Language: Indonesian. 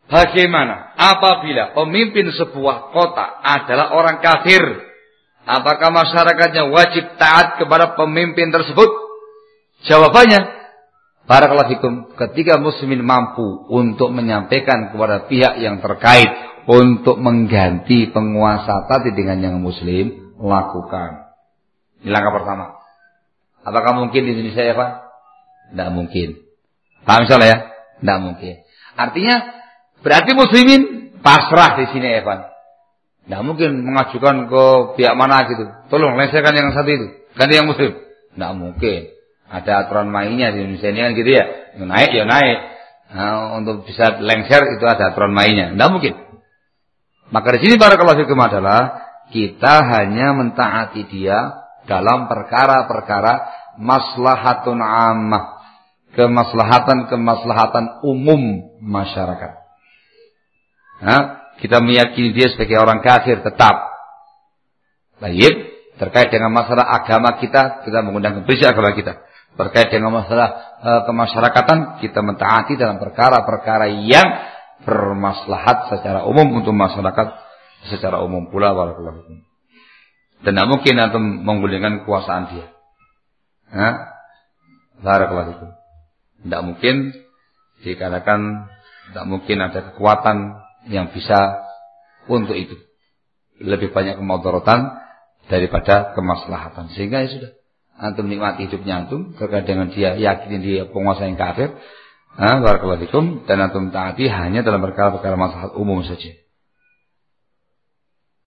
Bagaimana apabila pemimpin sebuah kota adalah orang kafir? Apakah masyarakatnya wajib taat kepada pemimpin tersebut? Jawabannya, barakallahu fikum, ketika muslimin mampu untuk menyampaikan kepada pihak yang terkait untuk mengganti penguasa tadi dengan yang muslim, lakukan. Ini langkah pertama. Apakah mungkin di Indonesia ya Pak? Tidak mungkin. Paham misalnya ya? Tidak mungkin. Artinya berarti muslimin pasrah di sini ya Pak. Tidak mungkin mengajukan ke pihak mana gitu. Tolong lengsarkan yang satu itu, ganti yang muslim. Tidak mungkin. Ada aturan mainnya di Indonesia ini kan gitu ya. Yang naik ya naik. Nah, untuk bisa lengser itu ada aturan mainnya. Tidak mungkin. Maka di sini barakallahu fikum adalah kita hanya mentaati dia dalam perkara-perkara maslahatun ammah. Kemaslahatan umum masyarakat. Nah, kita meyakini dia sebagai orang kafir tetap. Baik, terkait dengan masalah agama kita mengundang prinsip agama kita. Terkait dengan masalah kemasyarakatan, kita mentaati dalam perkara-perkara yang bermaslahat secara umum untuk masyarakat secara umum pula. Barakallahu fikum. Dan tidak mungkin antum menggulingkan kekuasaan dia. Barakallahu fikum. Tidak mungkin dikatakan tidak mungkin ada kekuatan yang bisa untuk itu. Lebih banyak kemudaratan daripada kemaslahatan. Sehingga ya sudah, antum nikmati hidupnya antum terkait dengan dia, yakinin dia penguasa yang kafir. Barakallahu fikum, dan antum taati hanya dalam perkara-perkara maslahat umum saja.